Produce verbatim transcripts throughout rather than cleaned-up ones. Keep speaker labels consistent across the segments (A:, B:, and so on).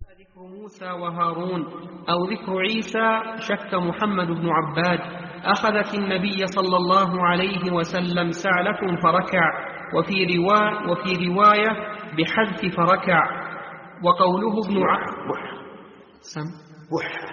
A: ذكر موسى وهارون أو ذكر عيسى شك محمد بن عباد. أخذت النبي صلى الله عليه وسلم سعلة فركع، وفي رواية, وفي رواية بحذف فركع. وقوله ابن ع... سم
B: بح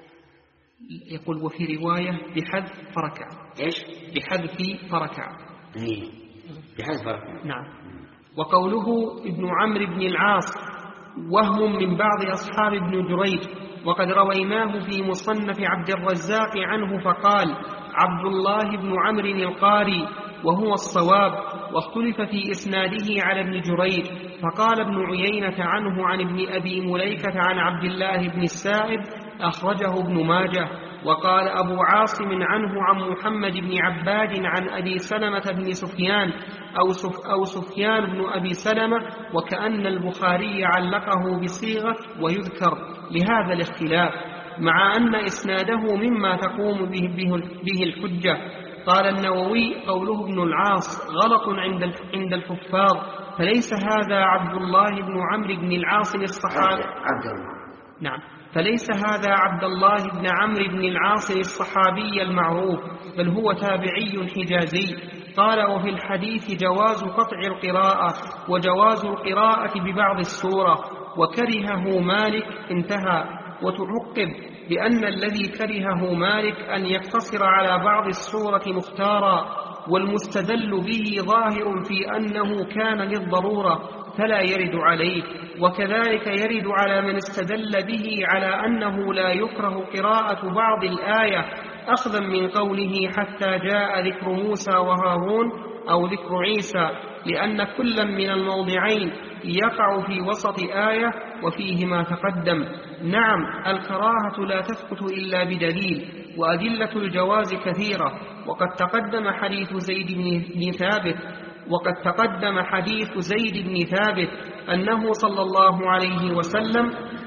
A: يقول وفي رواية بحذف فركع.
B: إيش؟
A: بحذف فركع.
B: إيه بحذف فركع.
A: نعم. وقوله ابن عمرو بن العاص وهم من بعض أصحاب ابن جريج، وقد رويناه في مصنف عبد الرزاق عنه فقال عبد الله بن عمرو القاري، وهو الصواب، واختلف في إسناده على ابن جريج، فقال ابن عيينة عنه عن ابن أبي مليكة عن عبد الله بن السائب أخرجه ابن ماجه. وقال أبو عاصم عنه عن محمد بن عباد عن أبي سلمة بن سفيان أو, سف أو سفيان بن أبي سلمة، وكأن البخاري علقه بصيغة ويذكر لهذا الاختلاف، مع أن إسناده مما تقوم به, به, به الحجة. قال النووي قوله ابن العاص غلط عند عند الحفاظ، فليس هذا عبد الله بن عمرو بن العاص الصحابي. نعم، فليس هذا عبد الله بن عمرو بن العاص الصحابي المعروف، بل هو تابعي حجازي. قال وفي الحديث جواز قطع القراءة وجواز القراءة ببعض السورة، وكرهه مالك. انتهى. وتعقب بأن الذي كرهه مالك أن يقتصر على بعض السورة مختارا، والمستدل به ظاهر في أنه كان للضرورة فلا يرد عليه، وكذلك يرد على من استدل به على أنه لا يكره قراءة بعض الآية، أخذا من قوله حتى جاء ذكر موسى وهارون أو ذكر عيسى، لأن كلا من الموضعين يقع في وسط آية وفيه ما تقدم. نعم، الكراهة لا تثبت إلا بدليل، وأدلة الجواز كثيرة، وقد تقدم حديث زيد بن ثابت وقد تقدم حديث زيد بن ثابت أنه صلى الله عليه وسلم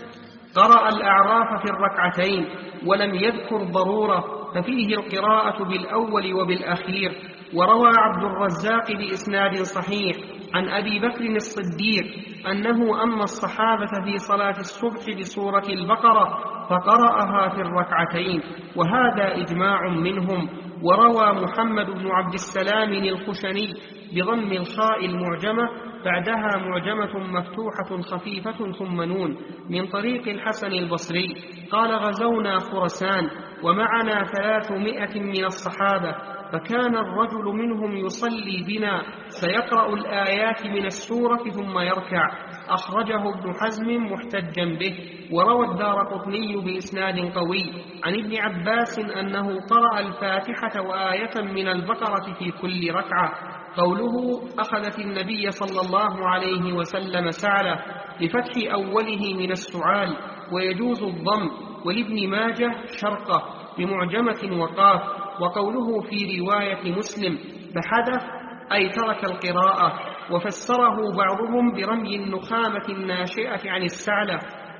A: قرأ الأعراف في الركعتين ولم يذكر ضرورة، ففيه القراءة بالأول وبالأخير. وروى عبد الرزاق بإسناد صحيح عن أبي بكر الصديق أنه أما الصحابة في صلاة الصبح بسورة البقرة فقرأها في الركعتين، وهذا إجماع منهم. وروى محمد بن عبد السلام الخشني بضم الخاء المعجمة بعدها معجمة مفتوحة خفيفة ثم نون من طريق الحسن البصري قال غزونا خرسان ومعنا ثلاثمائة من الصحابة، فكان الرجل منهم يصلي بنا سيقرأ الآيات من السورة ثم يركع. أخرجه ابن حزم محتجا به. وروى الدارقطني بإسناد قوي عن ابن عباس أنه قرأ الفاتحة وآية من البقرة في كل ركعة. قوله أخذت النبي صلى الله عليه وسلم سعلة لفتح أوله من السعال، ويجوز الضم. ولابن ماجه شرقة بمعجمة وقاف. وقوله في رواية مسلم بحدث أي ترك القراءة، وفسره بعضهم برمي النخامة الناشئة عن السعلة،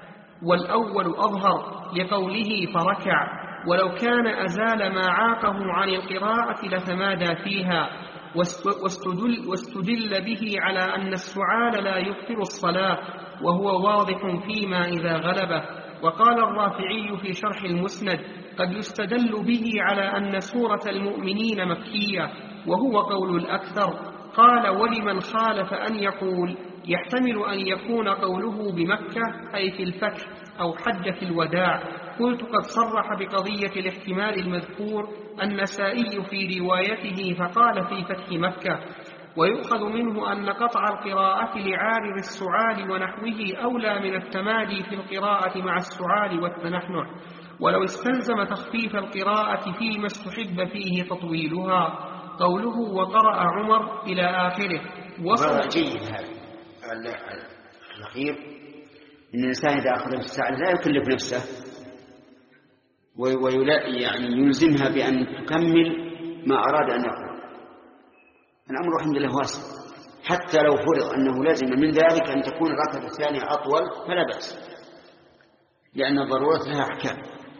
A: والأول أظهر لقوله فركع، ولو كان أزال ما عاقه عن القراءة لتمادى فيها. واستدل, واستدل به على أن السعال لا يبطل الصلاة، وهو واضح فيما إذا غلبه. وقال الرافعي في شرح المسند قد يستدل به على أن سورة المؤمنين مكية، وهو قول الأكثر. قال ولمن خالف أن يقول يحتمل أن يكون قوله بمكة أي في الفتح أو حجة الوداع. قلت قد صرح بقضية الاحتمال المذكور النسائي في روايته فقال في فتح مكة. ويؤخذ منه أن قطع القراءة لعارض السعال ونحوه أولى من التمادي في القراءة مع السعال والتنحنح، ولو استلزم تخفيف القراءة فيما استحب فيه تطويلها. قوله وقرأ عمر إلى آخره.
B: وصل جيد هذا الأخير، إن الإنسان إذا أخذ السعال لا يكلف نفسه ويلا يعني يلزمها بأن تكمل ما أراد أن يقول. الأمر الحمد لله واسع، حتى لو فرض أنه لازم من ذلك أن تكون الركعة الثانية أطول فلا بأس، لأن الضرورة لها أحكام.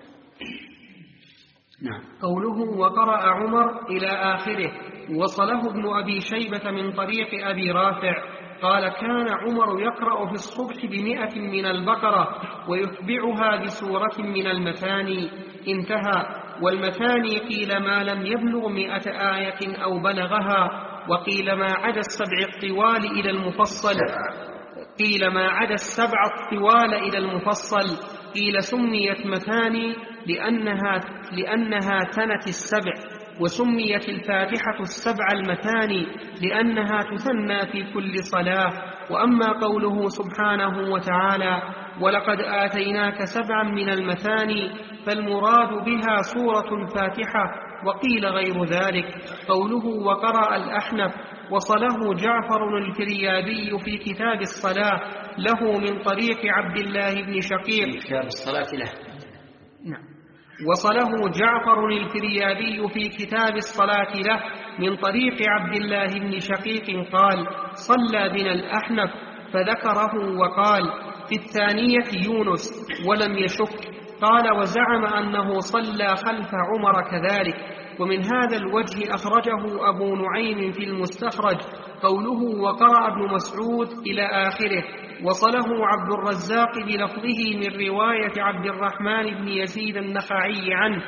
B: نعم.
A: قوله وقرأ عمر إلى آخره وصله ابن أبي شيبة من طريق أبي رافع قال كان عمر يقرأ في الصبح بمئة من البقرة ويتبعها بسورة من المثاني. انتهى. والمثاني قيل ما لم يبلغ مئة آية أو بلغها، وقيل ما عدا السبع الطوال إلى المفصل قيل ما عدا السبع الطوال إلى المفصل قيل سميت مثاني لأنها, لأنها تنت السبع، وسميت الفاتحة السبع المثاني لأنها تثنى في كل صلاة. وأما قوله سبحانه وتعالى ولقد آتيناك سبعا من المثاني فالمراد بها سورة فاتحة، وقيل غير ذلك. قوله وقرأ الأحنف وصله جعفر الفريابي في كتاب الصلاة له من طريق عبد الله بن شقيق
B: كتاب الصلاة له
A: نعم وصله جعفر الفريابي في كتاب الصلاة له من طريق عبد الله بن شقيق قال صلى بنا الأحنف فذكره وقال في الثانية يونس ولم يشك. قال وزعم أنه صلى خلف عمر كذلك. ومن هذا الوجه أخرجه أبو نعيم في المستخرج قوله وقرأ ابن مسعود إلى آخره، وصله عبد الرزاق بلفظه من رواية عبد الرحمن بن يزيد النخعي عنه،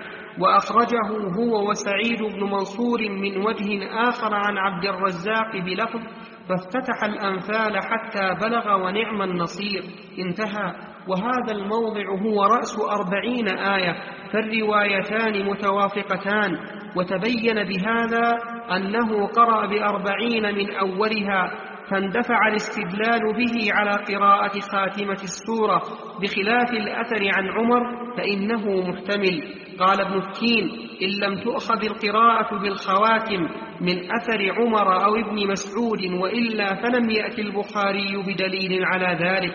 A: وأخرجه هو وسعيد بن منصور من وجه آخر عن عبد الرزاق بلفظ فافتتح الأنفال حتى بلغ ونعم النصير. انتهى. وهذا الموضع هو رأس أربعين آية، فالروايتان متوافقتان. وتبين بهذا أنه قرأ بأربعين من أولها، فاندفع الاستدلال به على قراءة خاتمة السورة، بخلاف الأثر عن عمر فإنه محتمل. قال ابن التين إن لم تؤخذ القراءة بالخواتم من أثر عمر أو ابن مسعود وإلا فلم يأتي البخاري بدليل على ذلك،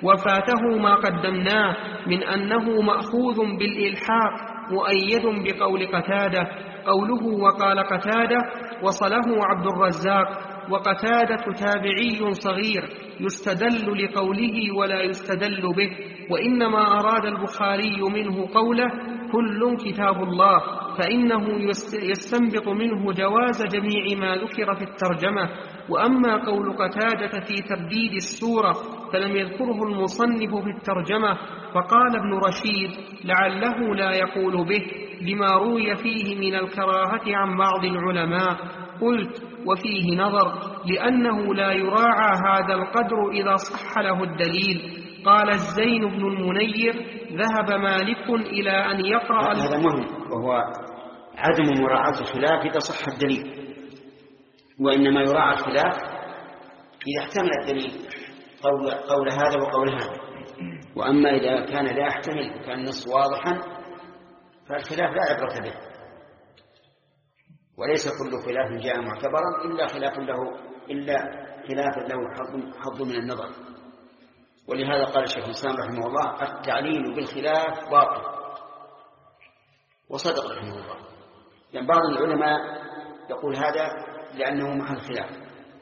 A: وفاته ما قدمناه من أنه مأخوذ بالإلحاق مؤيد بقول قتادة. قوله وقال قتادة وصله عبد الرزاق، وقتادة تابعي صغير يستدل لقوله ولا يستدل به، وإنما أراد البخاري منه قوله كل كتاب الله، فإنه يستنبط منه جواز جميع ما ذكر في الترجمة. وأما قول قتادة في ترديد السورة فلم يذكره المصنف في الترجمة، فقال ابن رشيد لعله لا يقول به لما روي فيه من الكراهة عن بعض العلماء. قلت وفيه نظر، لأنه لا يراعى هذا القدر إذا صح له الدليل. قال الزين بن المنير ذهب مالك إلى أن يقرأ
B: هذا مهم، وهو عدم مراعاة الخلاف إذا صح الدليل، وإنما يراعى الخلاف إذا احتمل الدليل قول, قول هذا وقول هذا. وأما إذا كان لا يحتمل وكان النص واضحا فالخلاف لا عبرة به، وليس كل خلاف جاء معتبرا إلا خلاف له إلا خلاف له حظ من النظر. ولهذا قال الشيخ الإسلام رحمه الله التعليل بالخلاف باطل، وصدق رحمه الله. يعني بعض العلماء يقول هذا لأنه محل خلاف،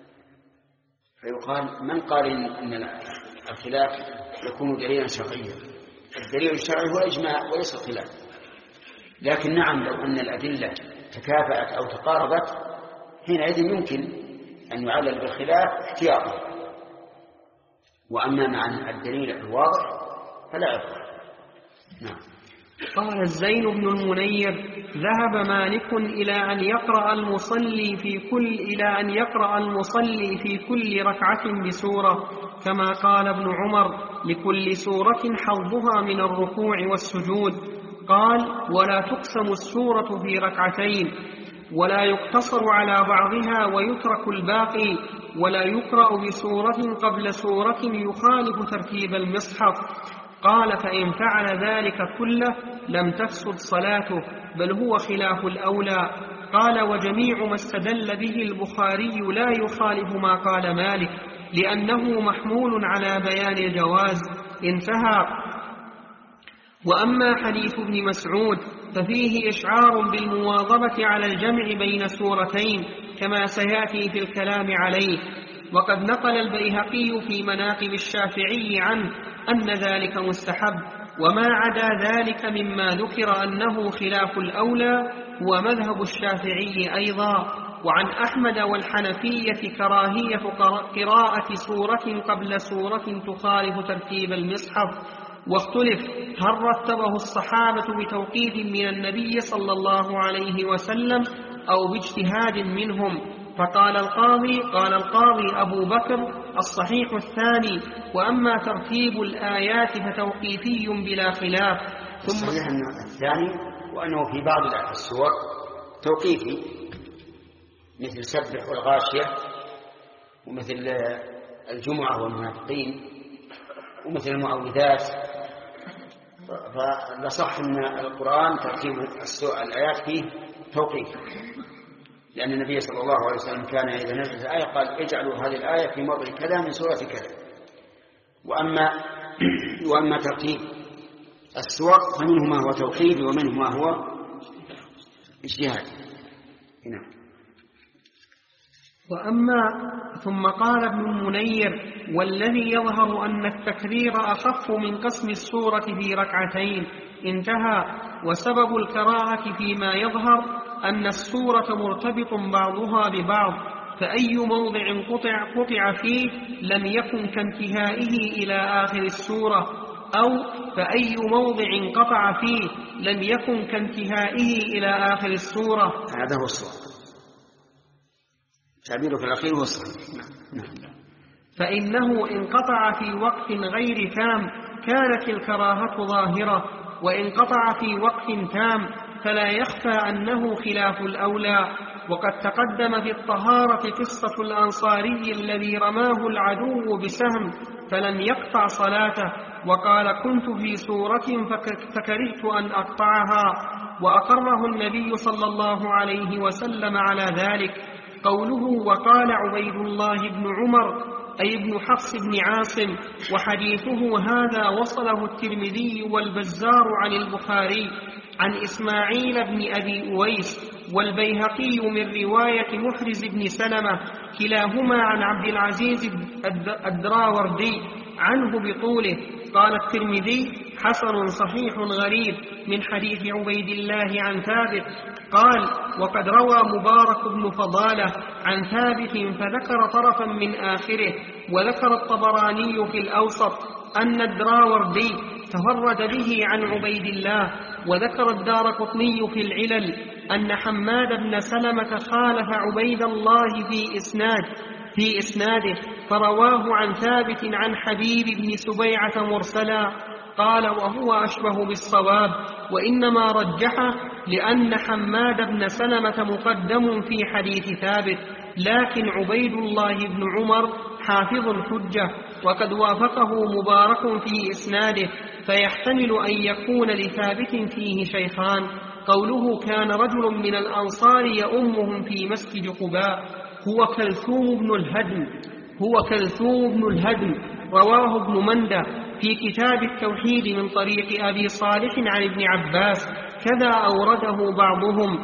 B: فيقال من قال إن الخلاف يكون دليلا شرعيا؟ الدليل الشرعي هو الإجماع وليس الخلاف. لكن نعم لو أن الأدلة تكافأت أو تقاربت حينئذ يمكن أن يعلل بالخلاف احتياطا، وأما مع الدليل الواضح فلا عبرة. نعم.
A: قال الزين بن المنير ذهب مالك إلى أن يقرأ المصلي في كل إلى أن يقرأ المصلي في كل ركعة بسورة، كما قال ابن عمر لكل سورة حظها من الركوع والسجود. قال ولا تقسم السورة في ركعتين، ولا يقتصر على بعضها ويترك الباقي، ولا يقرأ بسورة قبل سورة يخالف ترتيب المصحف. قال فإن فعل ذلك كله لم تفسد صلاته، بل هو خلاف الأولى. قال وجميع ما استدل به البخاري لا يخالف ما قال مالك، لأنه محمول على بيان الجواز. انتهى. وأما حديث ابن مسعود ففيه إشعار بالمواظبة على الجمع بين سورتين كما سيأتي في الكلام عليه. وقد نقل البيهقي في مناقب الشافعي عنه أن ذلك مستحب، وما عدا ذلك مما ذكر أنه خلاف الأولى هو مذهب الشافعي أيضا. وعن أحمد والحنفية كراهية قراءة سورة قبل سورة تخالف ترتيب المصحف. واختلف هل رتبه الصحابة بتوقيف من النبي صلى الله عليه وسلم أو باجتهاد منهم. فقال القاضي قال القاضي أبو بكر الصحيح الثاني، وأما ترتيب الآيات فتوقيفي بلا خلاف. ثم
B: الصحيح الثاني وأنه في بعض السور توقيفي، مثل سبح والغاشية، ومثل الجمعة والمنافقين، ومثل المعوذات. فلصح أن القرآن ترتيب الآيات فيه توقيف، لأن النبي صلى الله عليه وسلم كان إذا نزلت آية قال اجعلوا هذه الآية في موضع كذا من سورة كذا. وأما, وأما ترتيب السور فمنه ما هو توقيفي ومنه ما هو اجتهادي. نعم.
A: وأما ثم قال ابن المنير والذي يظهر أن التكرير أخف من قسم السورة في ركعتين. انتهى. وسبب الكراهة فيما يظهر أن السورة مرتبط بعضها ببعض، فأي موضع قطع, قطع فيه لم يكن كانتهائه إلى آخر السورة، أو فأي موضع قطع فيه لم يكن كانتهائه إلى آخر السورة.
B: هذا هو الصواب، تعبيره في الأخير هو الصحيح.
A: فإنه إن قطع في وقت غير تام كانت الكراهة ظاهرة، وإن قطع في وقت تام فلا يخفى أنه خلاف الأولى. وقد تقدم في الطهارة قصة الأنصاري الذي رماه العدو بسهم فلم يقطع صلاته، وقال كنت في سورة فكرهت أن أقطعها، وأقره النبي صلى الله عليه وسلم على ذلك. قوله وقال عبيد الله بن عمر أي ابن حفص بن عاصم، وحديثه هذا وصله الترمذي والبزار عن البخاري عن إسماعيل بن أبي أويس والبيهقي من رواية محرز بن سلمة كلاهما عن عبد العزيز الدراوردي عنه بطوله. قال الترمذي حسن صحيح غريب من حديث عبيد الله عن ثابت. قال وقد روى مبارك بن فضالة عن ثابت فذكر طرفا من آخره. وذكر الطبراني في الأوسط أن الدراوردي تفرد به عن عبيد الله. وذكر الدارقطني في العلل أن حماد بن سلمة خالف عبيد الله في إسناد في إسناده فرواه عن ثابت عن حبيب بن سبيعة مرسلا. قال وهو أشبه بالصواب، وإنما رجحه لأن حماد بن سلمة مقدم في حديث ثابت، لكن عبيد الله بن عمر حافظ الحجة، وقد وافقه مبارك في إسناده، فيحتمل أن يكون لثابت فيه شيخان. قوله كان رجل من الأنصار يؤمهم في مسجد قباء هو كلثوم بن الهدم هو كلثوم بن الهدم رواه ابن مندة في كتاب التوحيد من طريق أبي صالح عن ابن عباس، كذا أورده بعضهم.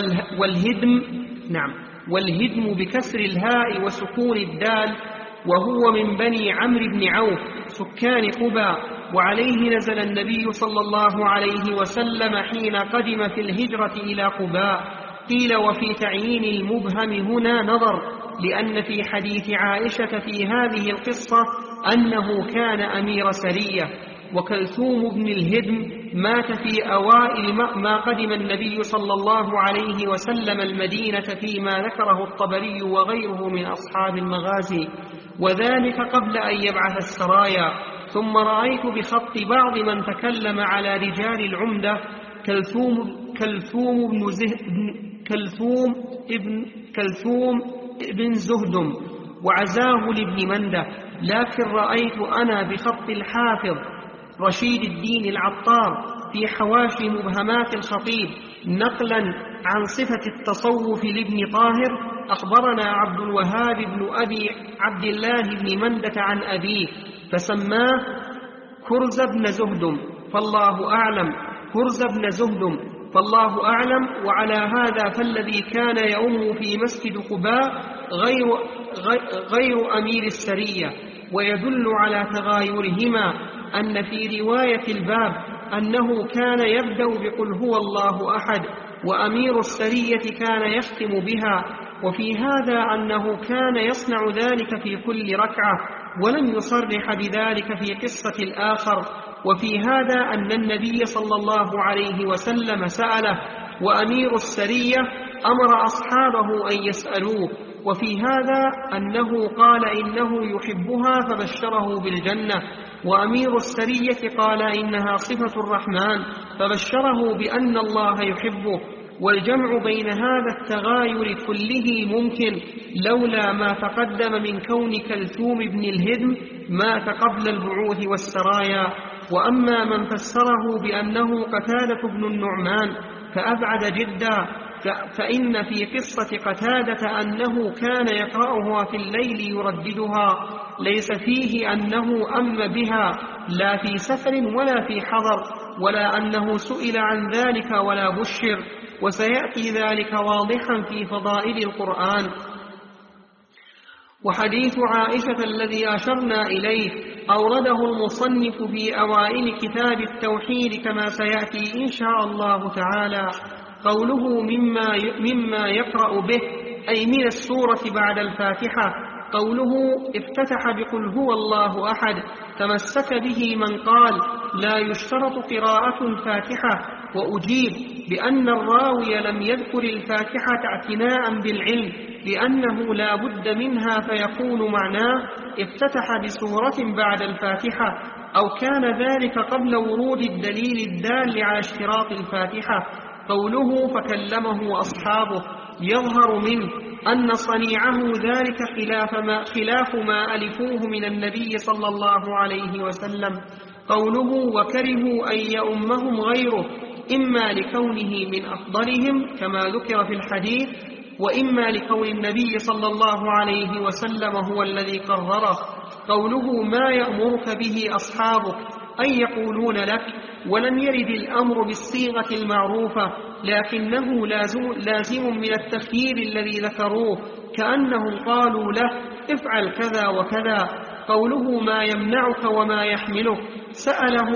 A: والهدم نعم والهدم بكسر الهاء وسكون الدال، وهو من بني عمرو بن عوف سكان قباء، وعليه نزل النبي صلى الله عليه وسلم حين قدم في الهجرة إلى قباء. قيل وفي تعيين المبهم هنا نظر، لأن في حديث عائشة في هذه القصة أنه كان أمير سرية. وكلثوم بن الهدم مات في أوائل ما قدم النبي صلى الله عليه وسلم المدينة، فيما ذكره الطبري وغيره من أصحاب المغازي، وذلك قبل أن يبعث السرايا. ثم رأيت بخط بعض من تكلم على رجال العمدة كلثوم كلثوم بن زه كلثوم ابن كلثوم ابن زهدم، وعزاه لابن مندة، لكن رأيت أنا بخط الحافظ رشيد الدين العطار في حواشي مبهمات الخطيب نقلا عن صفة التصوف لابن طاهر أخبرنا عبد الوهاب بن أبي عبد الله بن مندة عن أبيه فسماه كرز بن زهدم، فالله أعلم كرز بن زهدم فالله أعلم. وعلى هذا فالذي كان يؤم في مسجد قباء غير, غير أمير السرية. ويدل على تغايرهما أن في رواية الباب أنه كان يبدأ بقل هو الله أحد، وأمير السرية كان يختم بها، وفي هذا أنه كان يصنع ذلك في كل ركعة ولم يصرح بذلك في قصة الآخر. وفي هذا أن النبي صلى الله عليه وسلم سأله، وأمير السرية أمر أصحابه أن يسألوه. وفي هذا أنه قال إنه يحبها فبشره بالجنة، وأمير السرية قال إنها صفة الرحمن فبشره بأن الله يحبه. والجمع بين هذا التغاير كله ممكن لولا ما تقدم من كون كلثوم بن الهدم مات قبل البعوث والسرايا. وأما من فسره بأنه قتادة بن النعمان فأبعد جدا، فإن في قصة قتادة أنه كان يقرأها في الليل يرددها، ليس فيه أنه أم بها لا في سفر ولا في حضر، ولا أنه سئل عن ذلك ولا بشر، وسيأتي ذلك واضحا في فضائل القرآن. وحديث عائشة الذي أشرنا إليه أورده المصنف في أوائل كتاب التوحيد كما سيأتي إن شاء الله تعالى. قوله مما مما يقرأ به أي من السورة بعد الفاتحة. قوله افتتح بقل هو الله أحد تمسك به من قال لا يشترط قراءة الفاتحة، وأجيب بأن الراوي لم يذكر الفاتحة اعتناء بالعلم لأنه لا بد منها، فيكون معناه افتتح بسورة بعد الفاتحة، أو كان ذلك قبل ورود الدليل الدال على اشتراط الفاتحة. قوله فكلمه أصحابه يظهر منه أن صنيعه ذلك خلاف ما, خلاف ما ألفوه من النبي صلى الله عليه وسلم. قوله وكرهوا أن يؤمهم غيره إما لكونه من أفضلهم كما ذكر في الحديث، وإما لكون النبي صلى الله عليه وسلم هو الذي قرره. قوله ما يأمرك به أصحابك أي يقولون لك، ولم يرد الأمر بالصيغة المعروفة لكنه لازم, لازم من التخيير الذي ذكروه، كأنهم قالوا له افعل كذا وكذا. قوله ما يمنعك وما يحملك سأله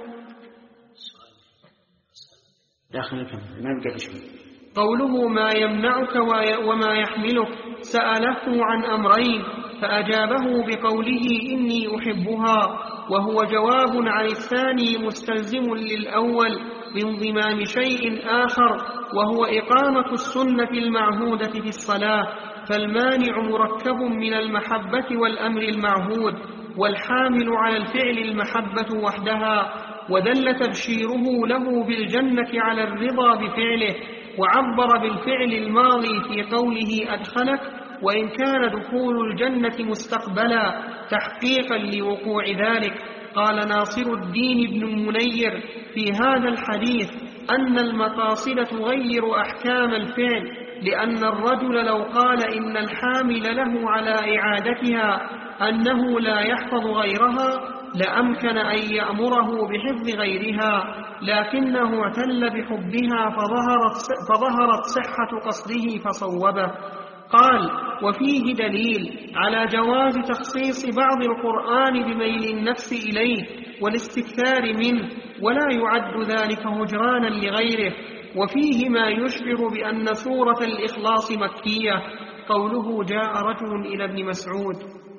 A: قوله ما يمنعك وما يحملك سأله عن أمرين فأجابه بقوله إني أحبها، وهو جواب عن الثاني مستلزم للأول بانضمام شيء آخر وهو إقامة السنة المعهودة في الصلاة، فالمانع مركب من المحبة والأمر المعهود، والحامل على الفعل المحبة وحدها، ودل تبشيره له بالجنة على الرضا بفعله، وعبر بالفعل الماضي في قوله أدخلك، وإن كان دخول الجنة مستقبلا تحقيقا لوقوع ذلك. قال ناصر الدين بن المنير في هذا الحديث أن المقاصد تغير أحكام الفعل، لأن الرجل لو قال إن الحامل له على إعادتها أنه لا يحفظ غيرها لأمكن أن يأمره بحفظ غيرها، لكنه اعتل بحبها فظهرت, فظهرت صحة قصده فصوبه. قال وفيه دليل على جواز تخصيص بعض القرآن بميل النفس إليه والاستكثار منه، ولا يعد ذلك هجرانا لغيره. وفيه ما يشعر بأن سورة الإخلاص مكية. قوله جاء رجل إلى ابن مسعود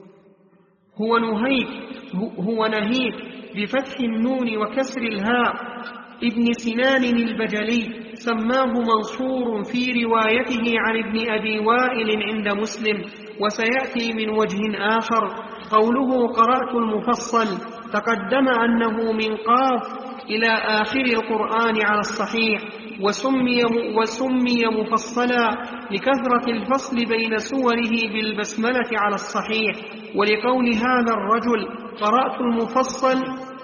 A: هو نهيك هو نهيك بفتح النون وكسر الهاء ابن سنان البجلي، سماه منصور في روايته عن ابن أبي وائل عند مسلم، وسيأتي من وجه آخر. قوله قرأت المفصل تقدم أنه من قاف إلى آخر القرآن على الصحيح، وسمي, وسمي مفصلا لكثرة الفصل بين سوره بالبسملة على الصحيح. ولقول هذا الرجل قرأت المفصل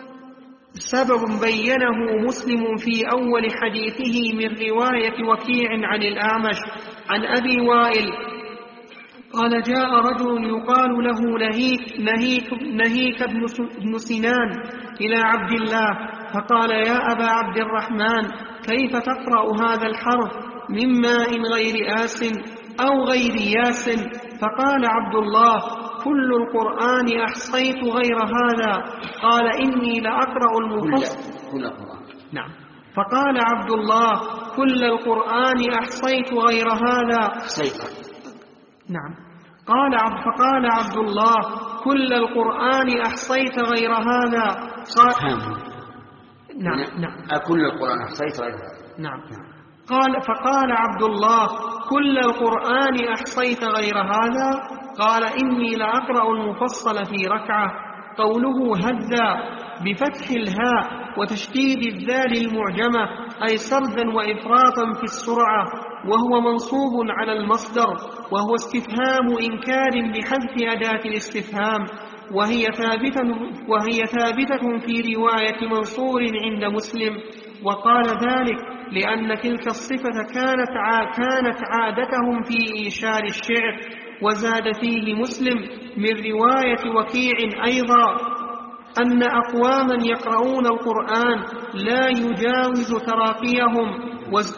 A: سبب بينه مسلم في أول حديثه من رواية وكيع عن الأعمش عن أبي وائل قال جاء رجل يقال له نهيك, نهيك, نهيك ابن سنان إلى عبد الله فقال يا أبا عبد الرحمن كيف تقرأ هذا الحرف من ماء غير آس أو غير ياس؟ فقال عبد الله كل القرآن أحصيت غير هذا. قال إني لأقرأ المفصل
B: كل القرآن.
A: نعم. فقال عبد الله كل القرآن أحصيت غير هذا.
B: أحصيت
A: نعم. قال عبد فقال عبد الله: كل القرآن أحصيت غير هذا؟ قال
B: نعم نعم أكل القرآن أحصيت غير هذا؟
A: نعم. قال فقال عبد الله: كل القرآن أحصيت غير هذا؟ قال: إني لأقرأ المفصل في ركعة. قوله هذا بفتح الهاء وتشديد الذال المعجمة أي سردا وإفراطا في السرعة، وهو منصوب على المصدر، وهو استفهام إنكار بحذف أداة الاستفهام، وهي ثابتة, وهي ثابتة في رواية منصور عند مسلم. وقال ذلك لأن تلك الصفة كانت, كانت عادتهم في إيشار الشعر. وزاد فيه مسلم من رواية وكيع أيضا أن أقواما يقرؤون القرآن لا يجاوز تراقيهم.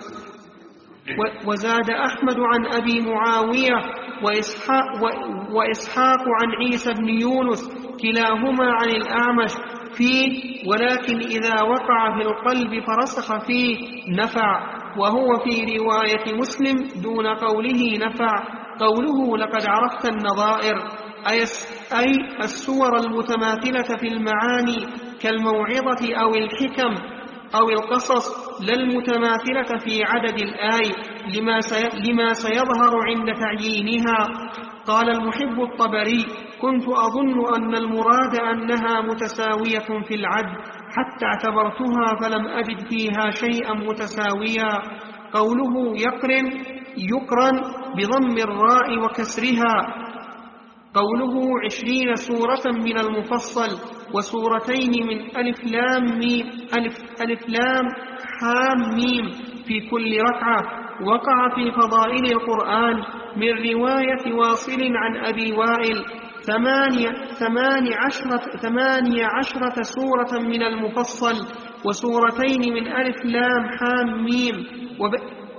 A: وزاد أحمد عن أبي معاوية وإسحاق, وإسحاق عن عيسى بن يونس كلاهما عن الأعمش فيه: ولكن إذا وقع في القلب فرسخ فيه نفع. وهو في رواية مسلم دون قوله نفع. قوله لقد عرفت النظائر أي السور المتماثلة في المعاني كالموعظة أو الحكم أو القصص، لا المتماثلة في عدد الآي لما, لما سيظهر عند تعيينها. قال المحب الطبري: كنت أظن أن المراد أنها متساوية في العد حتى اعتبرتها فلم أجد فيها شيئا متساويا. قوله يقرن يقرن بضم الراء وكسرها. قوله عشرين سورة من المفصل وسورتين من ألف لام ميم ألف, ألف لام حام ميم في كل ركعة، وقع في فضائل القرآن من رواية واصل عن أبي وائل ثمانية, ثمانية, عشرة, ثمانية عشرة سورة من المفصل وسورتين من ألف لام حام ميم وب...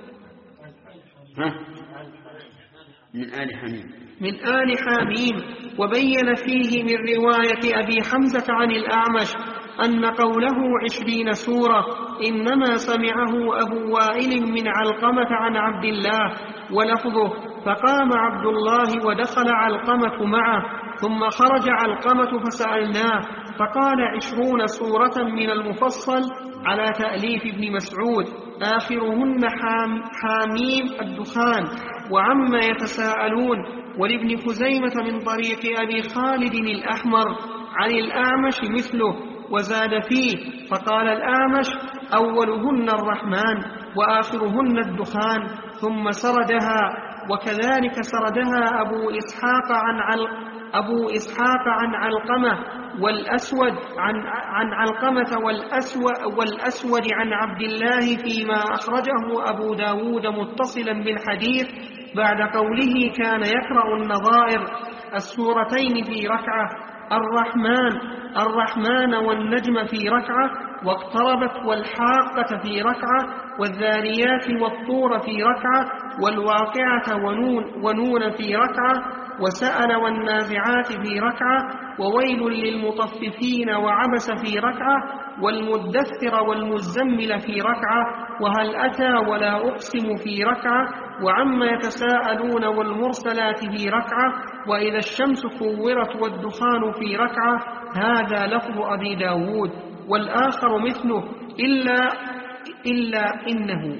B: من آل حميم
A: من آل حاميم. وبين فيه من رواية أبي حمزة عن الأعمش أن قوله عشرين سورة إنما سمعه أبو وائل من علقمة عن عبد الله ولفظه: فقام عبد الله ودخل علقمة معه، ثم خرج علقمة فسألناه فقال: عشرون سورة من المفصل على تأليف ابن مسعود آخرهن حام حاميم الدخان وعما يتساءلون. ولابن خزيمة من طريق أبي خالد الأحمر عن الأعمش مثله. وزاد فيه: فقال الأعمش: أولهن الرحمن وآخرهن الدخان، ثم سردها. وكذلك سردها أبو إسحاق عن عل... أبو إسحاق عن علقمة والأسود عن, عن علقمة والأسود, والأسود عن عبد الله فيما أخرجه أبو داود متصلا بالحديث بعد قوله كان يقرأ النظائر السورتين في ركعة: الرحمن الرحمن والنجم في ركعة، واقتربت والحاقة في ركعة، والذاريات والطور في ركعة، والواقعة ونون, ونون في ركعة، وسأل والنازعات في ركعة، وويل للمطففين وعبس في ركعة، والمدثر والمزمل في ركعة، وهل أتى ولا أقسم في ركعة، وعما يتساءلون والمرسلات في ركعة، وإذا الشمس كورت والدخان في ركعة. هذا لفظ أبي داود. والآخر مثله إلا, إلا إنه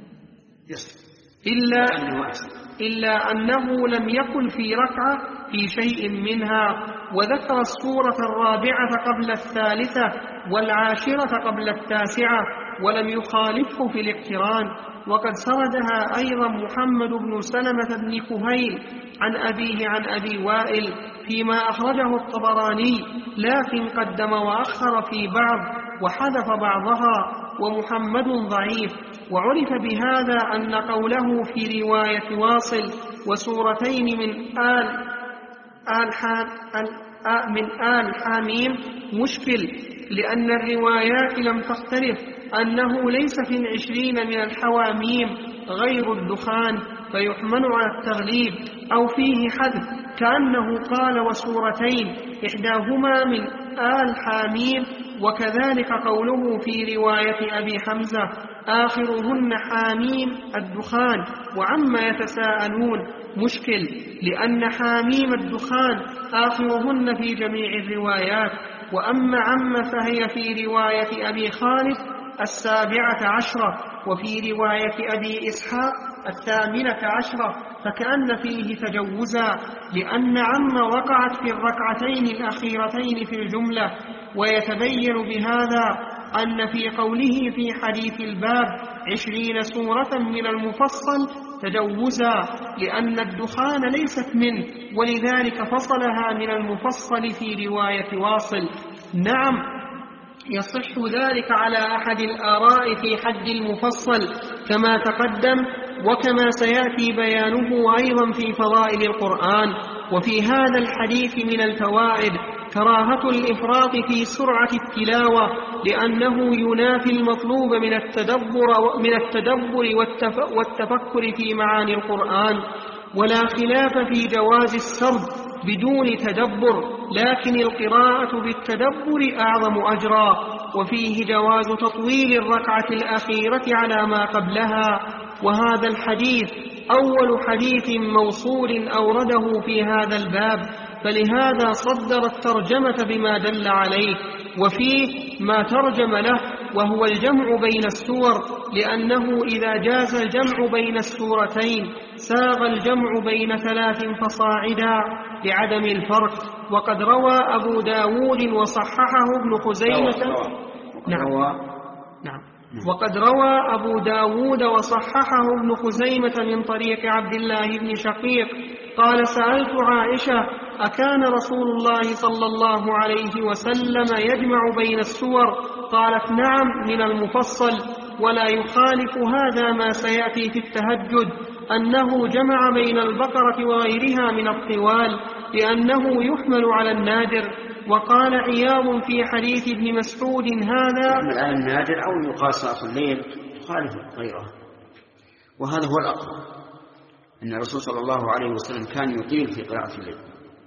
A: إلا, إلا أنه لم يكن في ركعة في شيء منها. وذكر السورة الرابعة قبل الثالثة والعاشرة قبل التاسعة ولم يخالفه في الاقتران. وقد سردها أيضا محمد بن سلمة بن كهيل عن أبيه عن أبي وائل فيما أخرجه الطبراني، لكن قدم وأخر في بعض وحذف بعضها، ومحمد ضعيف. وعرف بهذا أن قوله في رواية واصل وسورتين من آل, آل, آل, آل من آل حاميم مشكل، لأن الروايات لم تختلف أنه ليس في العشرين من الحواميم غير الدخان فيحمل على التغليب، أو فيه حذف كأنه قال وسورتين إحداهما من آل حاميم. وكذلك قوله في رواية أبي حمزة آخرهن حاميم الدخان وعما يتساءلون، مشكل، لأن حاميم الدخان آخرهن في جميع الروايات، وأما عم فهي في رواية أبي خالد السابعة عشرة، وفي رواية أبي إسحاق الثامنة عشرة، فكأن فيه تجوزا، لأن عم وقعت في الركعتين الأخيرتين في الجملة. ويتبين بهذا أن في قوله في حديث الباب عشرين سورة من المفصل تجوزا، لأن الدخان ليست منه، ولذلك فصلها من المفصل في رواية واصل. نعم، يصح ذلك على أحد الآراء في حد المفصل كما تقدم، وكما سيأتي بيانه أيضا في فضائل القرآن. وفي هذا الحديث من الفوائد كراهة الإفراط في سرعة التلاوة، لأنه ينافي المطلوب من التدبر, من التدبر والتفكر في معاني القرآن. ولا خلاف في جواز السرد بدون تدبر، لكن القراءة بالتدبر أعظم أجرا. وفيه جواز تطويل الركعة الأخيرة على ما قبلها، وهذا الحديث أول حديث موصول أورده في هذا الباب، فلهذا صدر الترجمة بما دل عليه، وفيه ما ترجم له وهو الجمع بين السور، لأنه إذا جاز الجمع بين السورتين ساغ الجمع بين ثلاث فصاعدا لعدم الفرق. وقد روى أبو داود وصححه ابن خزيمة. نعم. نعم. وقد روى أبو داود وصححه ابن خزيمة من طريق عبد الله بن شقيق قال: سألت عائشة: أكان رسول الله صلى الله عليه وسلم يجمع بين السور؟ قالت: نعم، من المفصل. ولا يخالف هذا ما سيأتي في التهجد، أنه جمع بين البقرة وغيرها من الطوال، لأنه يحمل على النادر. وقال عياض في حديث ابن مسعود هذا
B: يحمل على النادر أو يقاس صلاة الليل يخالف غيره، وهذا هو الأقرب، أن الرسول صلى الله عليه وسلم كان يطيل في قراءة الليل.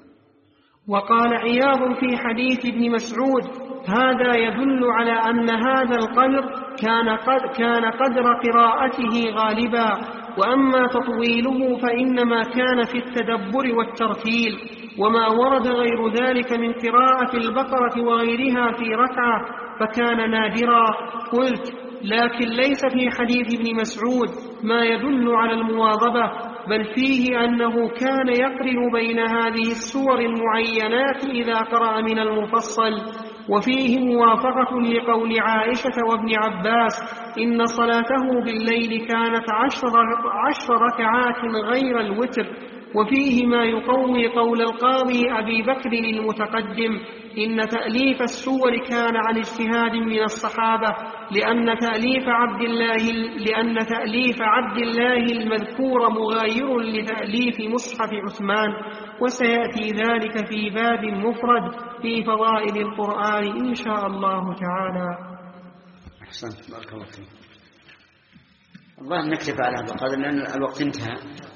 A: وقال عياض في حديث ابن مسعود هذا يدل على أن هذا القدر كان, قد كان قدر قراءته غالبا، وأما تطويله فإنما كان في التدبر والترتيل، وما ورد غير ذلك من قراءة البقرة وغيرها في ركعة فكان نادرا. قلت: لكن ليس في حديث ابن مسعود ما يدل على المواظبة، بل فيه أنه كان يقرن بين هذه السور المعينات إذا قرأ من المفصل. وفيه موافقة لقول عائشة وابن عباس: إن صلاته بالليل كانت عشر, عشر ركعات غير الوتر. وفيه ما يقوي قول القاضي أبي بكر المتقدم: إن تأليف السور كان عن اجتهاد من الصحابة، لأن تأليف عبد الله, لأن تأليف عبد الله المذكور مغاير لتأليف مصحف عثمان، وسيأتي ذلك في باب مفرد في فضائل القرآن إن شاء الله تعالى.
B: أحسنت، بارك الله فيك. الله نكتفي على هذا القدر لأن الوقت انتهى.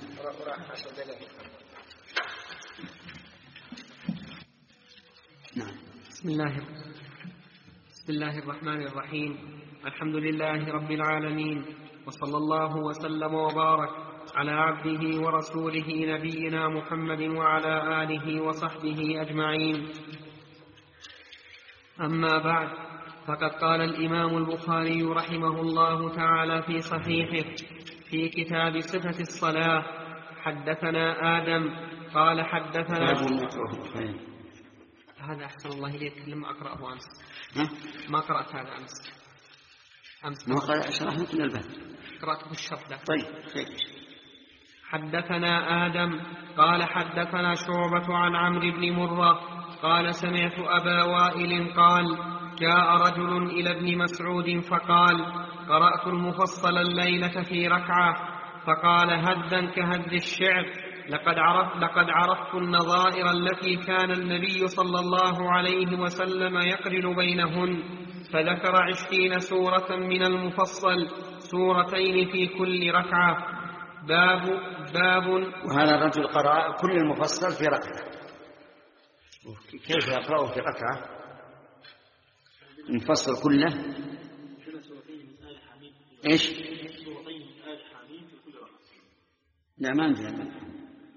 A: نعم. بسم الله بسم الله الرحمن الرحيم. الحمد لله رب العالمين، وصلى الله وسلم وبارك على عبده ورسوله نبينا محمد وعلى آله وصحبه أجمعين. أما بعد، فقد قال الإمام البخاري رحمه الله تعالى في صحيحه في كتاب صفة الصلاة: حدثنا آدم قال حدثنا هذا أحسن الله إليك لما أقرأه أمس. ما قرأت هذا أمس أمس
B: ما قرأت شرحنا من الباب،
A: قرأته في الشرح.
B: طيب خير.
A: حدثنا آدم قال حدثنا شعبة عن عمرو بن مرة قال: سمعت أبا وائل قال: جاء رجل إلى ابن مسعود فقال: قرأت المفصل الليلة في ركعة. فقال: هدا كهد الشعر، لقد عرفت, لقد عرفت النظائر التي كان النبي صلى الله عليه وسلم يقرن بينهن، فذكر عشرين سورة من المفصل، سورتين في كل ركعة. باب باب
B: وهذا الرجل قرأ كل المفصل في ركعة. كيف يقرأه في ركعة المفصل كله؟ ايش؟ لا ما عندنا.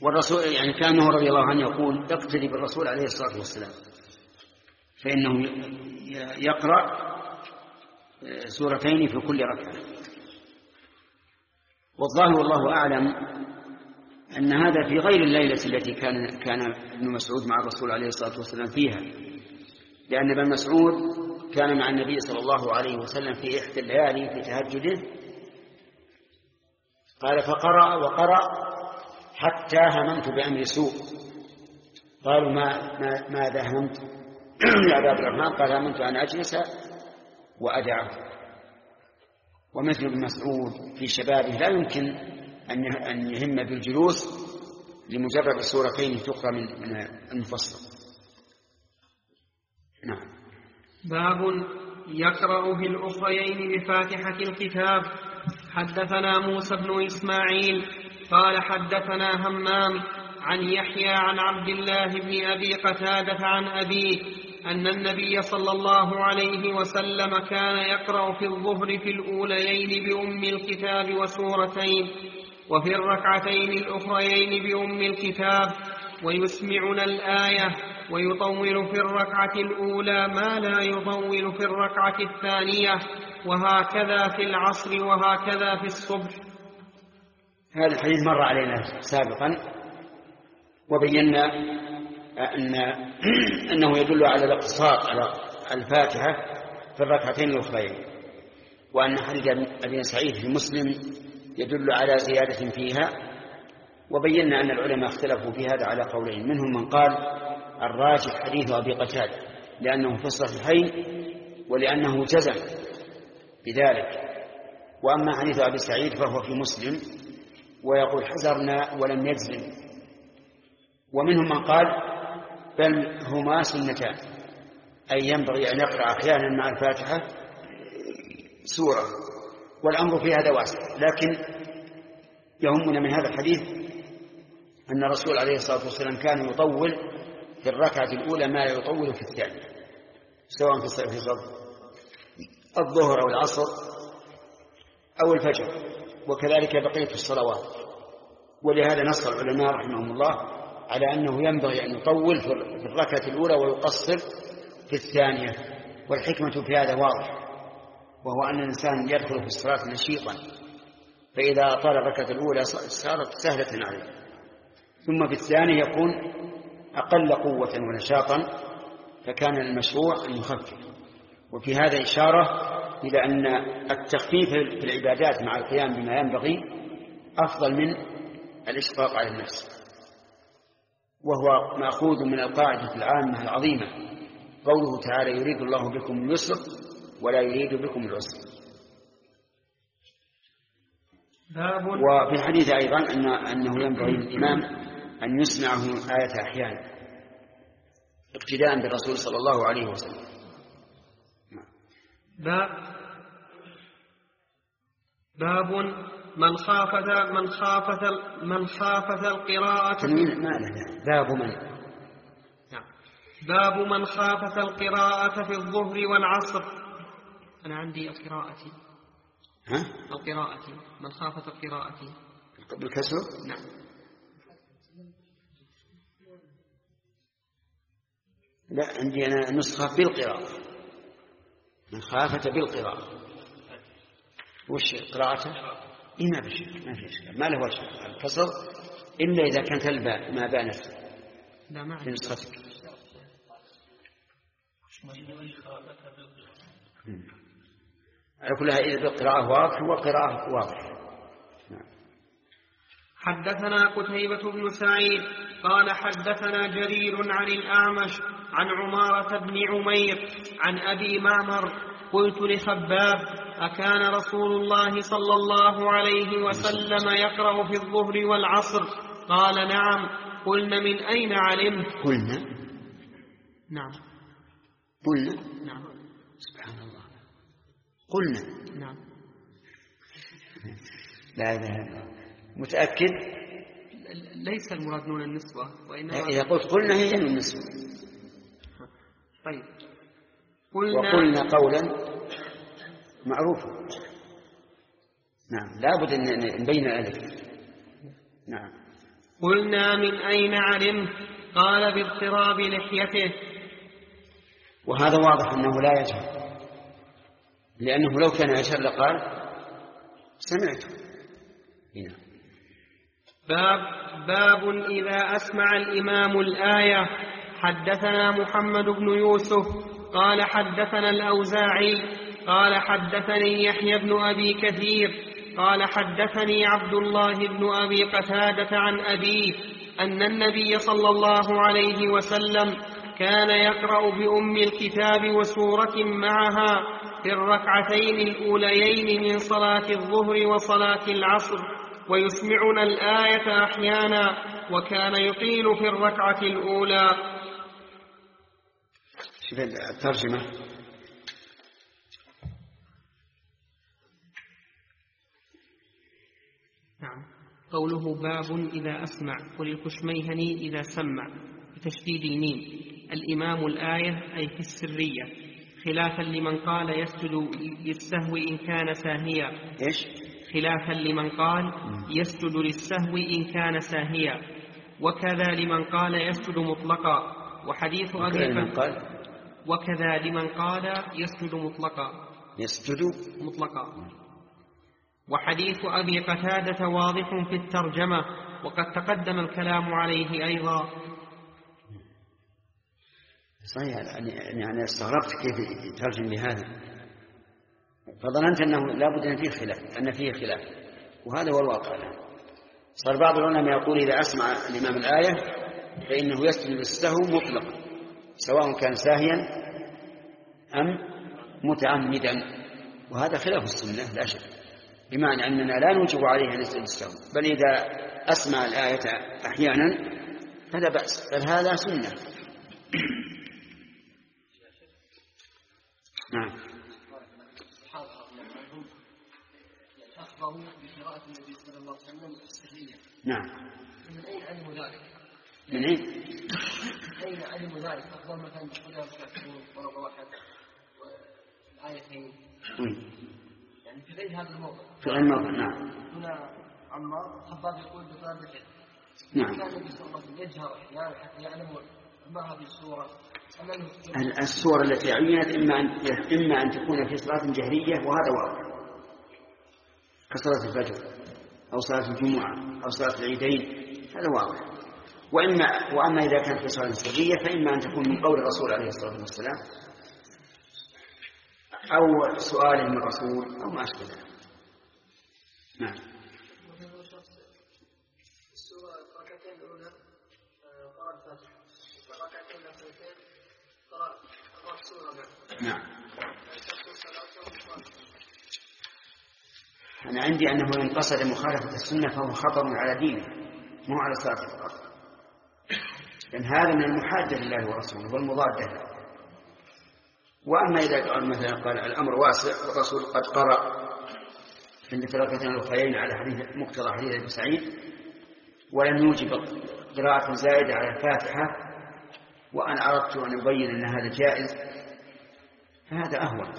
B: والرسول يعني كانه رضي الله عنه يقول اقتدي بالرسول عليه الصلاة والسلام، فإنه يقرأ سورتين في كل ركعة. والظاهر والله أعلم أن هذا في غير الليلة التي كان كان ابن مسعود مع الرسول عليه الصلاة والسلام فيها، لأن ابن مسعود كان مع النبي صلى الله عليه وسلم في إحدى الليالي في تهجده، قال فقرأ وقرأ حتى هممت بأمر سوء. قالوا ما ما ماذا هممت يا عبد الرحمن؟ قال هممت أن أجلس وأدعه. ومثل ابن مسعود في شبابه لا يمكن أن يهم بالجلوس لمجرد سورتين تقرأ من المفصل. نعم.
A: باب يقرأ في الأخريين بفاتحة الكتاب. حدثنا موسى بن إسماعيل قال حدثنا همام عن يحيى عن عبد الله بن أبي قتادة عن أبيه أن النبي صلى الله عليه وسلم كان يقرأ في الظهر في الأوليين بأم الكتاب وسورتين، وفي الركعتين الأخريين بأم الكتاب، ويسمعنا الآية، ويطول في الركعة الأولى ما لا يطول في الركعة الثانية، وهكذا في العصر وهكذا في الصبح.
B: هذا الحديث مر علينا سابقا وبينا أن أنه يدل على الاقتصار على الفاتحة في الركعتين الأخرين، وأن حديث أبي سعيد في مسلم يدل على زيادة فيها. وبينا أن العلماء اختلفوا في هذا على قولين، منهم من قال الراجح حديث أبي قتادة لأنه في الصحيحين ولأنه جزم بذلك، وأما حديث أبي سعيد فهو في مسلم ويقول حذرنا ولم يجزم. ومنهم من قال بل هما سنتان، أي ينبغي أن يقرأ أحيانا مع الفاتحة سورة، والأمر في هذا واسع. لكن يهمنا من هذا الحديث أن الرسول عليه الصلاة والسلام كان يطول في الركعة الأولى ما لا يطول في الثانية، سواء في الظهر أو العصر أو الفجر، وكذلك بقية الصلوات. ولهذا نص العلماء رحمهم الله على أنه ينبغي أن يطول في الركعة الأولى ويقصر في الثانية. والحكمة في هذا واضح، وهو أن الإنسان يدخل في الصلاة نشيطا، فإذا طال الركعة الأولى صارت سهلة عليه، ثم في الثانية يكون أقل قوة ونشاطا، فكان المشروع أن يخفف. وفي هذا إشارة إلى أن التخفيف في العبادات مع القيام بما ينبغي أفضل من الإشفاق على النفس، وهو مأخوذ من القاعدة العامة العظيمة قوله تعالى يريد الله بكم اليسر ولا يريد بكم العسر. وفي الحديث أيضا أن أنه ينبغي للإمام أن يسمعه آية أحيانا اقتداء بالرسول صلى الله عليه وسلم.
A: باب باب من خافت من خافت من خافت القراءة
B: ما لا باب من
A: نعم. باب من خافت القراءة في الظهر والعصر. أنا عندي القراءة
B: ها
A: القراءة من خافت القراءة
B: بالكسر.
A: نعم.
B: لا عندي أنا نسخة بالقراءة، من خافت بالقراءة. وش قراءته؟ إيه ما بشك ما في إشكال، ما له وجه الكسر إلا إذا كانت الباء ما بانت في نسختك. على كلها إذا بالقراءة واضح وقراءة واضح.
A: حدثنا قتيبة بن سعيد قال حدثنا جرير عن الأعمش عن عمارة بن عمير عن أبي معمر قلت لخباب أكان رسول الله صلى الله عليه وسلم يقرأ في الظهر والعصر؟ قال نعم. قلنا من أين علمت؟
B: قلنا
A: نعم
B: قلنا
A: نعم
B: سبحان الله قلنا
A: نعم
B: لا لا متأكد؟
A: ليس المراد نون النسوة، وإنما
B: إذا قلت قلنا هي نون النسوة.
A: طيب قلنا
B: وقلنا قولا معروفا. نعم لابد أن نبين ذلك. نعم
A: قلنا من أين علمت؟ قال باضطراب لحيته.
B: وهذا واضح أنه لا يجهل، لأنه لو كان يجهل لقال سمعت. هنا
A: باب باب إذا أسمع الإمام الآية. حدثنا محمد بن يوسف قال حدثنا الأوزاعي قال حدثني يحيى بن أبي كثير قال حدثني عبد الله بن أبي قتادة عن أبيه أن النبي صلى الله عليه وسلم كان يقرأ بأم الكتاب وسورة معها في الركعتين الأوليين من صلاة الظهر وصلاة العصر، ويسمعنا الآية أحيانا، وكان يطيل في الركعة الأولى.
B: شوف الترجمة.
A: نعم. قوله باب إذا أسمع، وللكشميهني إذا سمع بتشديد الميم. الإمام الآية أي في السرية، خلافا لمن قال يسجد للسهو إن كان ساهيا.
B: إيش؟
A: خلافا لمن قال يسجد للسهو إن كان ساهيا، وكذا لمن قال يسجد مطلقا. وحديث أبي
B: قال
A: وكذا لمن قال يسجد مطلقا
B: يسجد
A: مطلقا. وحديث أبي قتادة واضح في الترجمة، وقد تقدم الكلام عليه أيضا.
B: صحيح. يعني استغربت كيف يترجم بهذا، فظننت أنه لا بد أن فيه خلاف، أن فيه خلاف، وهذا هو الواقع الآن. صار بعض العلماء يقول إذا أسمع الإمام الآية فإنه يسجد للسهو مطلقا، سواء كان ساهيا أم متعمدا، وهذا خلاف السنة لا شك، بمعنى أننا لا نوجب عليه أن يسجد للسهو، بل إذا أسمع الآية أحيانا فلا بأس، بل هذا سنة. نعم.
C: أخبروا بقراءة النبي صلى الله عليه وسلم السرية.
B: نعم.
C: من أين علموا ذلك؟
B: من أين؟
C: أين علموا ذلك؟ أخبر مثلا بقولها بكتبون ضرب واحد والآيتين. يعني في غير هذا الموضع.
B: في غير الموضع. نعم.
C: هنا عمار خباب يقول بقراءة الحج.
B: نعم.
C: كان النبي صلى الله عليه وسلم يجهر أحيانا حتى يعلموا ما هذه السورة.
B: السور التي عينت إما أن إما أن تكون في صلاة جهرية، وهذا واضح، كصلاة الفجر أو صلاة الجمعة أو صلاة العيدين، هذا واضح. وإما وأما إذا كانت في صلاة سرية فإما أن تكون من قول الرسول عليه الصلاة والسلام أو سؤال من الرسول أو ما أشبه ذلك. نعم.
C: السورة الركعتين الأولى قرأ الفاتحة، الركعتين الأخيرتين قرأ السورة.
B: نعم. أنا عندي أنه إن قصد مخالفة السنة فهو خطر على دينه، مو على صلاة الفرض، لأن هذا من المحادة لله ورسوله والمضادة له. وأما إذا قال مثلا قال الأمر واسع والرسول قد قرأ في الركعتين الأخرين على حديث مقتضى حديث أبي سعيد ولم يوجب قراءة زائدة على الفاتحة، وأنا أردت أن أبين أن هذا جائز، فهذا أهون.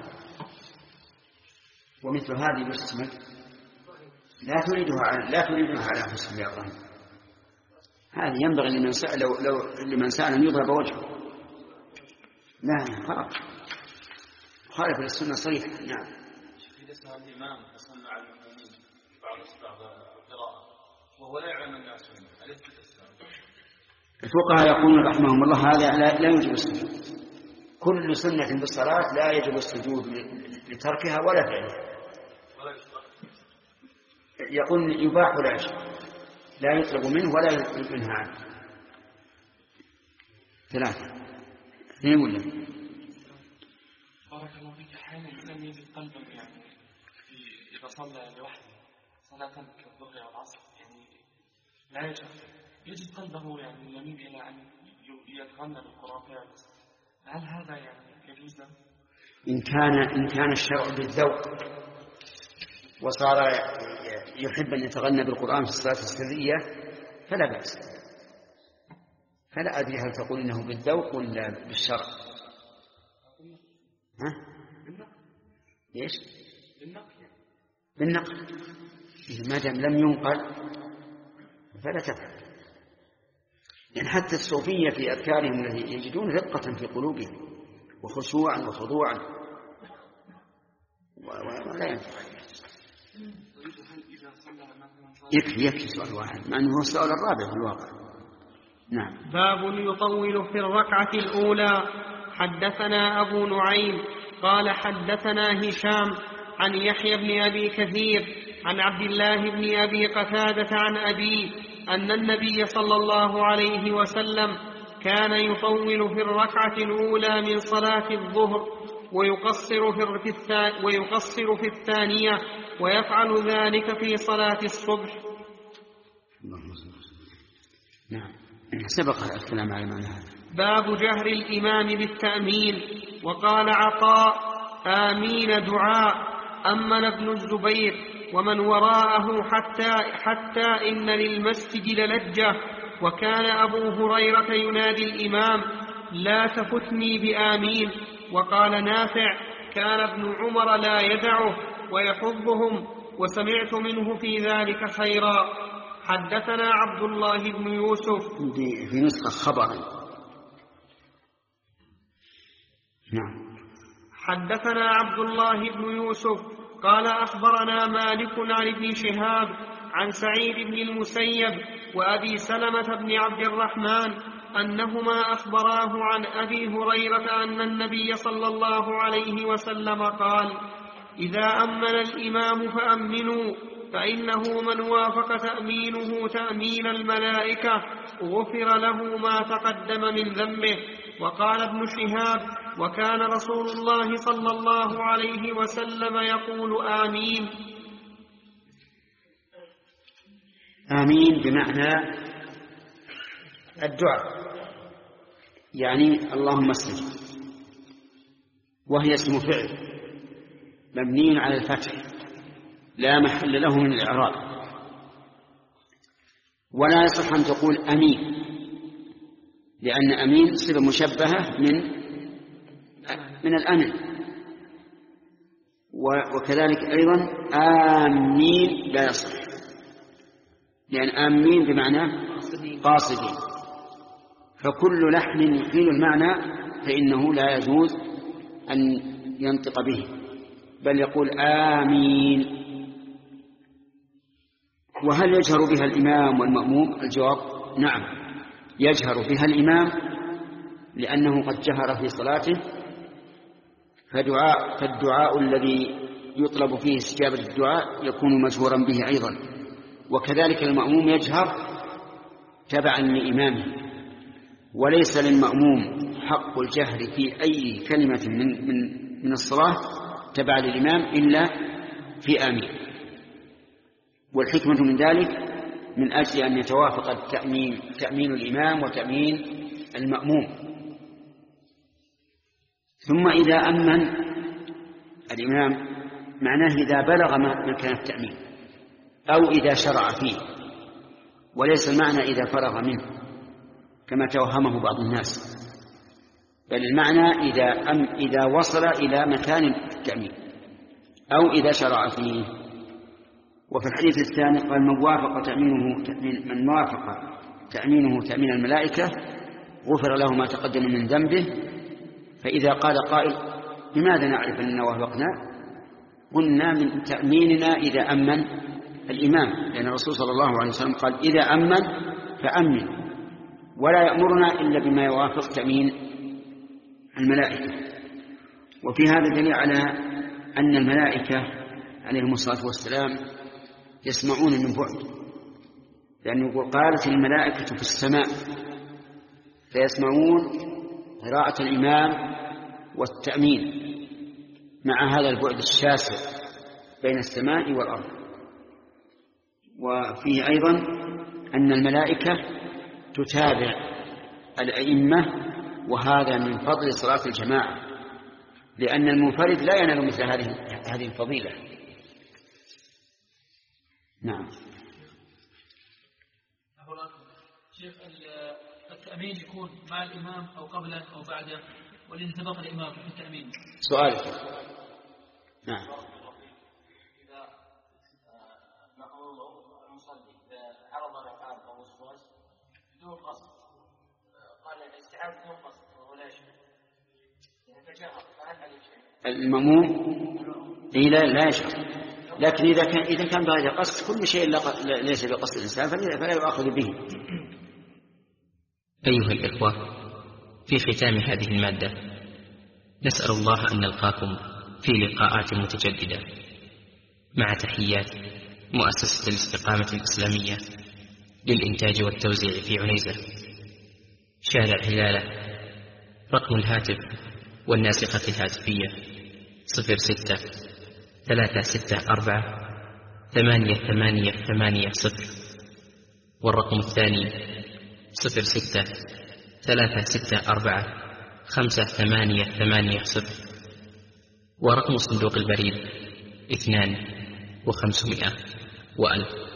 B: ومثل هذه بالسمك لا تريدها على لا تريدها على حسن اليقين. هذه ينبغي لمن سأل لو, لو لمن سأل أن يضرب وجهه. لا خلاص خالف السنة صريحة. نعم.
D: إذا سأل الإمام فصلى على المؤمنين بعض بعض القراءة وهو لا يعلم الناس منه، أليس بالإسلام؟
B: الفقهاء يقولون رحمهم الله هذا لا, لا يجب السجود. كل سنة بالصلاة لا يجب السجود لتركها ولا فعلها. يقول يباح ولا يشرع، لا يطلب منه ولا ينهى عنه. ثلاثة اثنين ولا؟
E: بارك الله فيك. أحيانا الإنسان يجد قلبا يعني إذا صلى لوحده صلاة كالظهر والعصر يعني لا يشعر، يجد قلبه يعني يميل إلى أن يتغنى بالقرآن، هل هذا يعني يجوز له؟
B: إن كان إن كان الشرع بالذوق وصار يحب أن يتغنى بالقرآن في الصلاة السرية فلا بأس. فلا أدري هل تقول إنه بالذوق ولا بالشرع؟ ها؟ ليش؟
E: بالنقل.
B: بالنقل. ما دام لم ينقل فلا تفعل. لأن حتى الصوفية في أذكارهم الذي يجدون رقة في قلوبهم وخشوعا وخضوعا ولا ينفع. يكفي يكفي سؤال واحد مع أنه هو السؤال الرابع في الواقع. نعم.
A: باب يطول في الركعة الأولى. حدثنا أبو نعيم قال حدثنا هشام عن يحيى بن أبي كثير عن عبد الله بن أبي قتادة عن أبيه أن النبي صلى الله عليه وسلم كان يطول في الركعة الأولى من صلاة الظهر ويقصر في, الثا... ويقصر في الثانية ويفعل ذلك في صلاة الصبح.
B: نعم سبق الكلام على معنى هذا.
A: باب جهر الإمام بالتأمين. وقال عطاء آمين دعاء أمن ابن الزبير ومن وراءه حتى, حتى إن للمسجد للجة. وكان أبو هريرة ينادي الإمام لا تفتني بآمين. وقال نافع كان ابن عمر لا يدعه ويحضهم وسمعت منه في ذلك خيرا. حدثنا عبد الله بن يوسف
B: في نسخة خبرا. نعم.
A: حدثنا عبد الله بن يوسف قال أخبرنا مالك عن ابن شهاب عن سعيد بن المسيب وأبي سلمة بن عبد الرحمن أنهما أخبراه عن أبي هريرة أن النبي صلى الله عليه وسلم قال إذا أمن الإمام فأمنوا فإنه من وافق تأمينه تأمين الملائكة غفر له ما تقدم من ذنبه. وقال ابن شهاب وكان رسول الله صلى الله عليه وسلم يقول آمين.
B: آمين بمعنى الدعاء يعني اللهم استجب، وهي اسم فعل مبني على الفتح لا محل له من الإعراب. ولا يصح أن تقول أمين لأن أمين صفة مشبهة من من الأمن. وكذلك أيضا آمين لا يصح لأن آمين بمعنى قاصدين، فكل لحن يحيل المعنى فإنه لا يجوز أن ينطق به بل يقول آمين. وهل يجهر بها الإمام والمأموم؟ الجواب نعم يجهر بها الإمام لأنه قد جهر في صلاته، فدعاء فالدعاء الذي يطلب فيه استجابة الدعاء يكون مجهورا به أيضا. وكذلك المأموم يجهر تبعا لإمامه، وليس للمأموم حق الجهر في أي كلمة من, من, من الصلاة تبع للإمام إلا في آمين. والحكمة من ذلك من أجل أن يتوافق التأمين تأمين الإمام وتأمين المأموم. ثم إذا أمن الإمام معناه إذا بلغ مكان التأمين أو إذا شرع فيه، وليس المعنى إذا فرغ منه كما توهمه بعض الناس، بل المعنى إذا, أم إذا وصل إلى مكان التأمين أو إذا شرع فيه. وفي الحديث الثاني قال من وافق تأمينه تأمين من وافق تأمينه تأمين الملائكة غفر له ما تقدم من ذنبه. فإذا قال قائل لماذا نعرف أننا وافقنا؟ قلنا من تأميننا إذا أمن الإمام، لأن الرسول صلى الله عليه وسلم قال إذا أمن فأمن، ولا يأمرنا إلا بما يوافق تأمين الملائكة. وفي هذا دليل على أن الملائكة عليهم الصلاة والسلام يسمعون من بعد، لأنه يقول قالت الملائكة في السماء، فيسمعون قراءة الإمام والتأمين مع هذا البعد الشاسع بين السماء والأرض. وفيه أيضا أن الملائكة تتابع الأئمة، وهذا من فضل صلاة الجماعة، لأن المنفرد لا ينال مثل هذه هذه الفضيلة. نعم.
C: شيخ التأمين يكون مع الإمام أو قبله أو بعده، ولذا سبق الإمام في التأمين.
B: سؤالك. نعم.
D: إذا مأموم المصلي عرض الأفعال أو وسواس بدون قصد
B: المأموم إيه لا لا يشعر، لكن إذا كان إذا كان بهذا قصد كل شيء ليس بقصد الإنسان فلا يؤاخذ به.
F: أيها الإخوة، في ختام هذه المادة نسأل الله أن نلقاكم في لقاءات متجددة، مع تحيات مؤسسة الاستقامة الإسلامية للإنتاج والتوزيع في عنيزة، شارع هلالة. رقم الهاتف والناسخة الهاتفية صفر ستة ثلاثة ستة أربعة ثمانية ثمانية ثمانية صفر، والرقم الثاني صفر ستة ثلاثة ستة أربعة خمسة ثمانية ثمانية صفر، ورقم صندوق البريد اثنان وخمسمائة وألف.